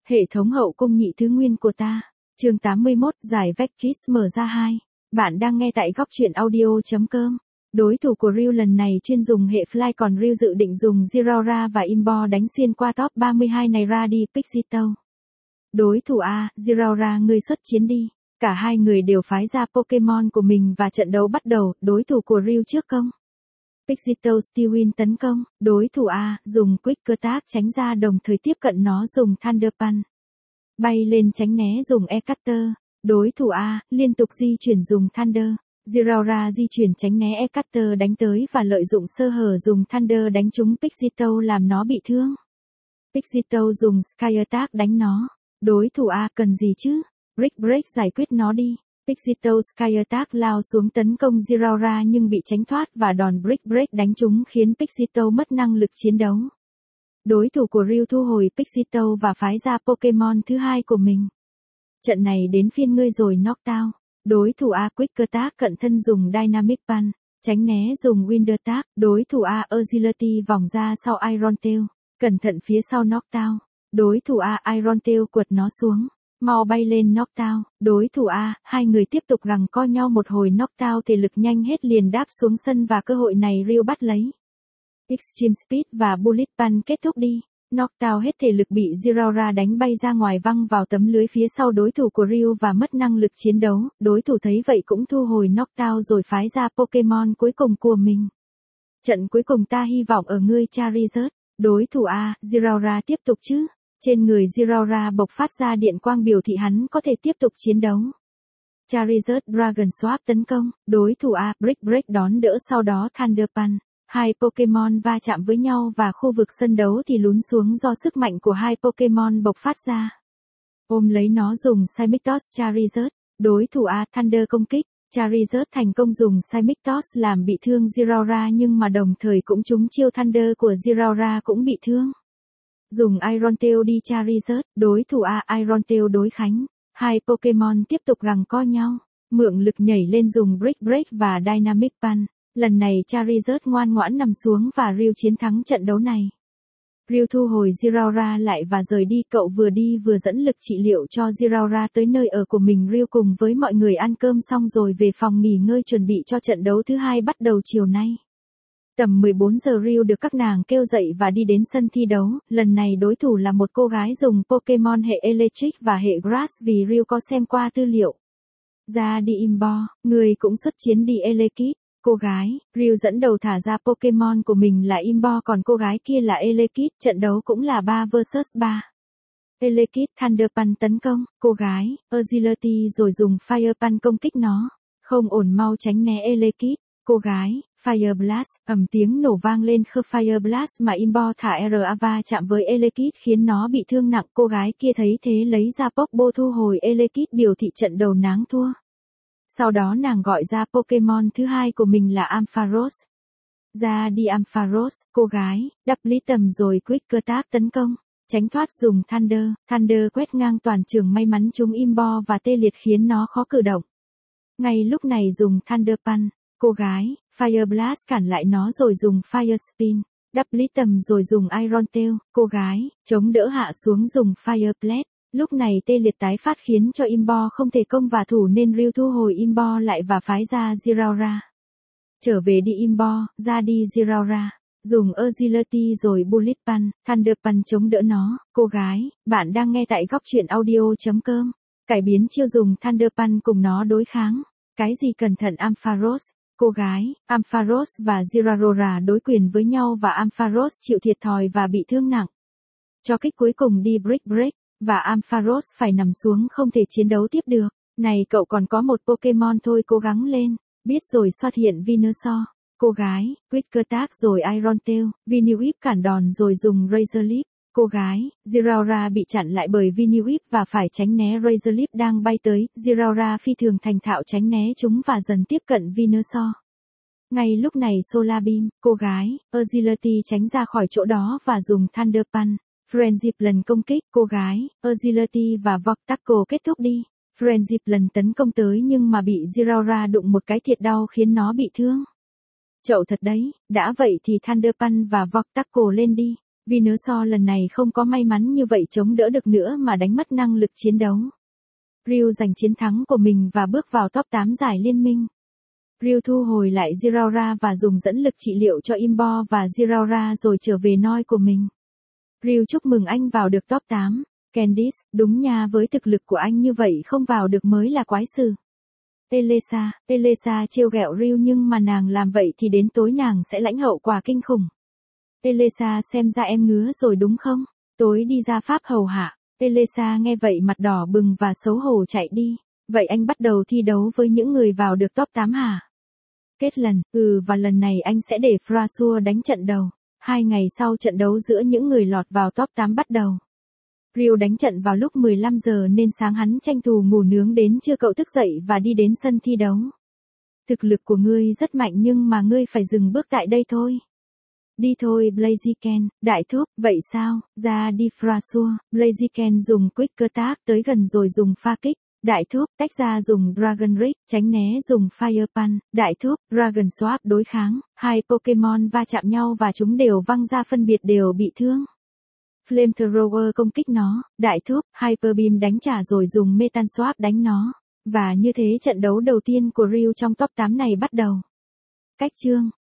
Hệ thống hậu cung nhị thứ nguyên của ta. Chương 81, giải Vectis mở ra 2. Bạn đang nghe tại góc truyện audio.com. Đối thủ của Ryu lần này chuyên dùng hệ Fly, còn Ryu dự định dùng Zeraora và Imbo đánh xuyên qua top 32 này ra đi Pixito. Đối thủ A, Zeraora, ngươi xuất chiến đi. Cả hai người đều phái ra Pokemon của mình và trận đấu bắt đầu. Đối thủ của Ryu trước công. Pixito Stewin tấn công. Đối thủ A dùng Quick Attack tránh ra, đồng thời tiếp cận nó dùng Thunder Punch. Bay lên tránh né dùng E-Cutter. Đối thủ A liên tục di chuyển dùng Thunder. Zeraora di chuyển tránh né E-Cutter đánh tới và lợi dụng sơ hở dùng Thunder đánh trúng Pixito làm nó bị thương. Pixito dùng Sky Attack đánh nó. Đối thủ A cần gì chứ? Brick Break giải quyết nó đi. Pixito Sky Attack lao xuống tấn công Zeraora nhưng bị tránh thoát và đòn Brick Break đánh trúng khiến Pixito mất năng lực chiến đấu. Đối thủ của Ryu thu hồi Pixito và phái ra Pokemon thứ hai của mình. Trận này đến phiên ngươi rồi Knockdown. Đối thủ A Quick Attack cận thân dùng Dynamic Punch, tránh né dùng Wind Attack. Đối thủ A Agility vòng ra sau Iron Tail, cẩn thận phía sau Knockdown. Đối thủ A Iron Tail quật nó xuống, mau bay lên Knockdown. Đối thủ A, hai người tiếp tục gằng co nhau một hồi. Knockdown thể lực nhanh hết liền đáp xuống sân và cơ hội này Ryu bắt lấy. Extreme Speed và Bullet Punch kết thúc đi. Knockdown hết thể lực bị Zeraora đánh bay ra ngoài văng vào tấm lưới phía sau đối thủ của Ryu và mất năng lực chiến đấu. Đối thủ thấy vậy cũng thu hồi Knockdown rồi phái ra Pokemon cuối cùng của mình. Trận cuối cùng ta hy vọng ở ngươi Charizard. Đối thủ A, Zeraora tiếp tục chứ. Trên người Zeraora bộc phát ra điện quang biểu thị hắn có thể tiếp tục chiến đấu. Charizard Dragon Swap tấn công. Đối thủ A Brick Break đón đỡ, sau đó Thunder Punch. Hai Pokemon va chạm với nhau và khu vực sân đấu thì lún xuống do sức mạnh của hai Pokemon bộc phát ra. Ôm lấy nó dùng Psychic Toss Charizard. Đối thủ A Thunder công kích. Charizard thành công dùng Psychic Toss làm bị thương Zeraora nhưng mà đồng thời cũng trúng chiêu Thunder của Zeraora cũng bị thương. Dùng Iron Tail đi Charizard. Đối thủ A Iron Tail đối kháng. Hai Pokemon tiếp tục gằng co nhau. Mượn lực nhảy lên dùng Brick Break và Dynamic Punch. Lần này Charizard ngoan ngoãn nằm xuống và Ryu chiến thắng trận đấu này. Ryu thu hồi Zeraora lại và rời đi. Cậu vừa đi vừa dẫn lực trị liệu cho Zeraora tới nơi ở của mình. Ryu cùng với mọi người ăn cơm xong rồi về phòng nghỉ ngơi chuẩn bị cho trận đấu thứ hai bắt đầu chiều nay. Tầm 14 giờ Ryu được các nàng kêu dậy và đi đến sân thi đấu. Lần này đối thủ là một cô gái dùng Pokemon hệ Electric và hệ Grass vì Ryu có xem qua tư liệu. Ra đi Imbo, người cũng xuất chiến đi Elekid. Cô gái, Ryu dẫn đầu thả ra Pokemon của mình là Imbo, còn cô gái kia là Elekid. Trận đấu cũng là 3 vs 3. Elekid Thunder Punch tấn công. Cô gái, Agility rồi dùng Fire Punch công kích nó. Không ổn, mau tránh né Elekid. Cô gái, Fire Blast, ầm tiếng nổ vang lên khơ Fire Blast mà Imbo thả RA va chạm với Elekid khiến nó bị thương nặng. Cô gái kia thấy thế lấy ra Pokeball thu hồi Elekid biểu thị trận đầu nàng thua. Sau đó nàng gọi ra Pokemon thứ hai của mình là Ampharos. Ra đi Ampharos. Cô gái, đắp lý tầm rồi Quick Attack tấn công. Tránh thoát dùng Thunder. Thunder quét ngang toàn trường, may mắn trúng Imbo và tê liệt khiến nó khó cử động. Ngay lúc này dùng Thunder Punch. Cô gái, Fire Blast cản lại nó rồi dùng Fire Spin. Đắp lý tầm rồi dùng Iron Tail. Cô gái, chống đỡ hạ xuống dùng Fire Blade. Lúc này tê liệt tái phát khiến cho Imbo không thể công và thủ nên Ryu thu hồi Imbo lại và phái ra Zeraora. Trở về đi Imbo, ra đi Zeraora. Dùng Agility rồi Bullet Punch, Thunder Punch chống đỡ nó. Cô gái, bạn đang nghe tại góc truyện audio.com. Cải biến chiêu dùng Thunder Punch cùng nó đối kháng. Cái gì cẩn thận Ampharos. Cô gái, Ampharos và Zeraora đối quyền với nhau và Ampharos chịu thiệt thòi và bị thương nặng. Cho kích cuối cùng đi Brick Break. Và Ampharos phải nằm xuống không thể chiến đấu tiếp được. Này cậu còn có một Pokemon thôi, cố gắng lên. Biết rồi, xuất hiện Venusaur. Cô gái, Quick Attack rồi Iron Tail. Venusaur cản đòn rồi dùng Razor Leaf. Cô gái, Zeraora bị chặn lại bởi Venusaur và phải tránh né Razor Leaf đang bay tới. Zeraora phi thường thành thạo tránh né chúng và dần tiếp cận Venusaur. Ngay lúc này Solar Beam. Cô gái, Agility tránh ra khỏi chỗ đó và dùng Thunder Punch. Frenzy lần công kích. Cô gái, Agility và Vortaco kết thúc đi. Frenzy lần tấn công tới nhưng mà bị Zeraora đụng một cái thiệt đau khiến nó bị thương. Chậu thật đấy, đã vậy thì Thunder Punch và Vortaco lên đi. Venusaur lần này không có may mắn như vậy chống đỡ được nữa mà đánh mất năng lực chiến đấu. Ryu giành chiến thắng của mình và bước vào top 8 giải liên minh. Ryu thu hồi lại Zeraora và dùng dẫn lực trị liệu cho Imbo và Zeraora rồi trở về noi của mình. Ryu chúc mừng anh vào được top 8. Candice, đúng nha, với thực lực của anh như vậy không vào được mới là quái sự. Elesa trêu ghẹo Ryu nhưng mà nàng làm vậy thì đến tối nàng sẽ lãnh hậu quả kinh khủng. Elesa xem ra em ngứa rồi đúng không? Tối đi ra Pháp hầu hạ. Elesa nghe vậy mặt đỏ bừng và xấu hổ chạy đi. Vậy anh bắt đầu thi đấu với những người vào được top 8 hả? Kết lần, và lần này anh sẽ để Frasua đánh trận đầu. 2 ngày sau trận đấu giữa những người lọt vào top 8 bắt đầu. Ryu đánh trận vào lúc 15 giờ nên sáng hắn tranh thủ ngủ nướng đến trưa cậu thức dậy và đi đến sân thi đấu. Thực lực của ngươi rất mạnh nhưng mà ngươi phải dừng bước tại đây thôi. Đi thôi Blaziken, đại thúc, vậy sao, ra đi Frasua. Blaziken dùng Quick Attack tới gần rồi dùng pha kích. Đại thúc, tách ra dùng Dragon Rig, tránh né dùng Fire Punch. Đại thúc, Dragon Swap đối kháng. Hai Pokemon va chạm nhau và chúng đều văng ra phân biệt đều bị thương. Flamethrower công kích nó. Đại thúc, Hyper Beam đánh trả rồi dùng Metal Swap đánh nó. Và như thế trận đấu đầu tiên của Ryu trong top 8 này bắt đầu. Cách chương